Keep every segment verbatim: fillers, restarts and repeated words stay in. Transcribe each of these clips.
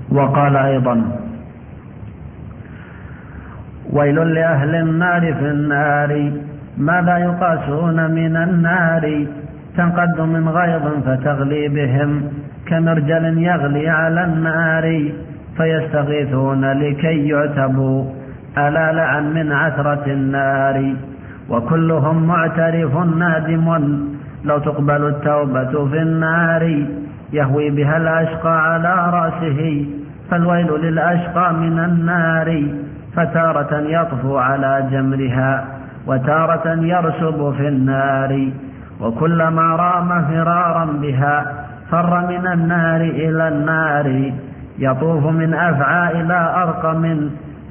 وقال أيضا: ويل لأهل النار في النار ما لا يقاسون من النار، تنقد من غيظ فتغلي بهم كمرجل يغلي على النار، فيستغيثون لكي يعتبوا ألا لعن من عثرة النار، وكلهم معترف نادم لو تقبل التوبة في النار، يهوي بها الأشقى على رأسه فالويل للأشقى من النار، فتارة يطفو على جمرها وتارة يرسب في النار، وكلما رام فرارا بها فر من النار إلى النار، يطوف من أفعى إلى أرقم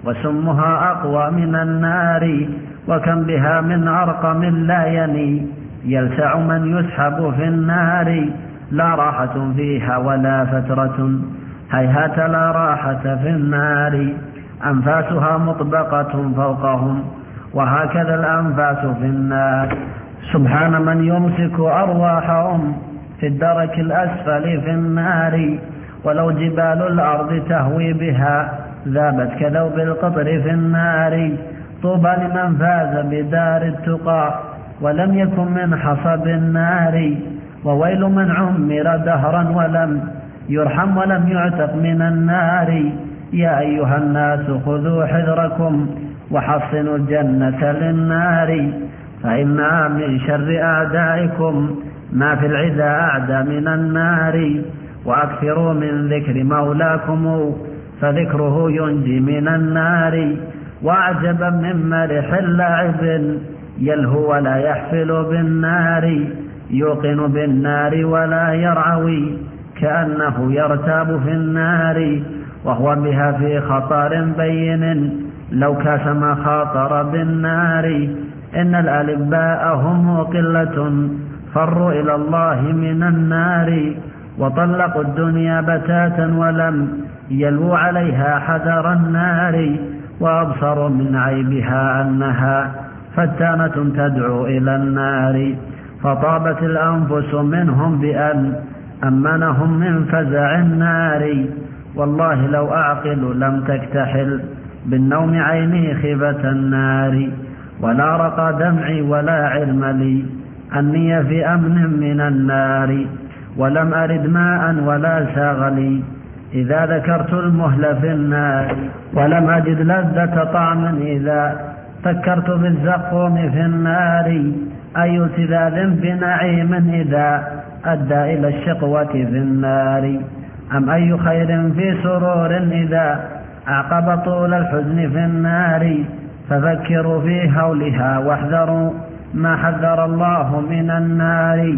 وسمها أقوى من النار، وكم بها من أرقم لا يني يلسع من يسحب في النار، لا راحة فيها ولا فترة هيهات لا راحة في النار، أنفاسها مطبقة فوقهم وهكذا الأنفاس في النار، سبحان من يمسك أرواحهم في الدرك الأسفل في النار، ولو جبال الأرض تهوي بها ذابت كذوب القطر في النار، طوبى لمن فاز بدار التقى ولم يكن من حصب النار، وويل من عمر دهرا ولم يرحم ولم يعتق من النار، يا أيها الناس خذوا حذركم وحصنوا الجنة للنار، فإنها من شر أعدائكم ما في العدا أعدى من النار، وأكثروا من ذكر مولاكم فذكره ينجي من النار، وأعجبا من مرح اللاعب يلهو ولا يحفل بالنار، يوقن بالنار ولا يرعوي كأنه يرتاب في النار، وهو بها في خطر بين لو كاس ما خاطر بالنار، إن الألباء هم قلة فروا إلى الله من النار، وطلقوا الدنيا بتاتا ولم يلووا عليها حذر النار، وأبصروا من عيبها أنها فتانة تدعو إلى النار، فطابت الأنفس منهم بأن أمنهم من فزع النار، والله لو أعقل لم تكتحل بالنوم عيني خيبة النار، ولا رقى دمعي ولا علم لي أني في أمن من النار، ولم أرد ماء ولا ساغ لي إذا ذكرت المهل في النار، ولم أجد لذة طعم إذا فكرت بالزقوم في النار، أي سذاذ بنعيم إذا أدى إلى الشقوة في النار، أم أي خير في سرور إذا أعقب طول الحزن في النار، ففكروا في هولها واحذروا ما حذر الله من النار،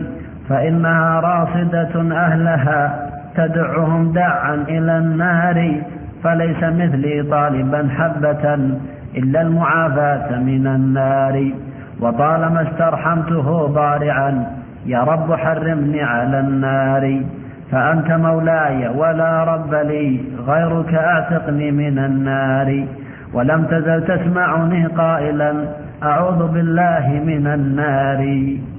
فإنها راصدة أهلها تدعهم دعا إلى النار، فليس مثلي طالبا حبة إلا المعافاة من النار، وطالما استرحمته ضارعا يا رب حرمني على النار، فأنت مولاي ولا رب لي غيرك أعتقني من النار، ولم تزل تسمعني قائلا أعوذ بالله من النار.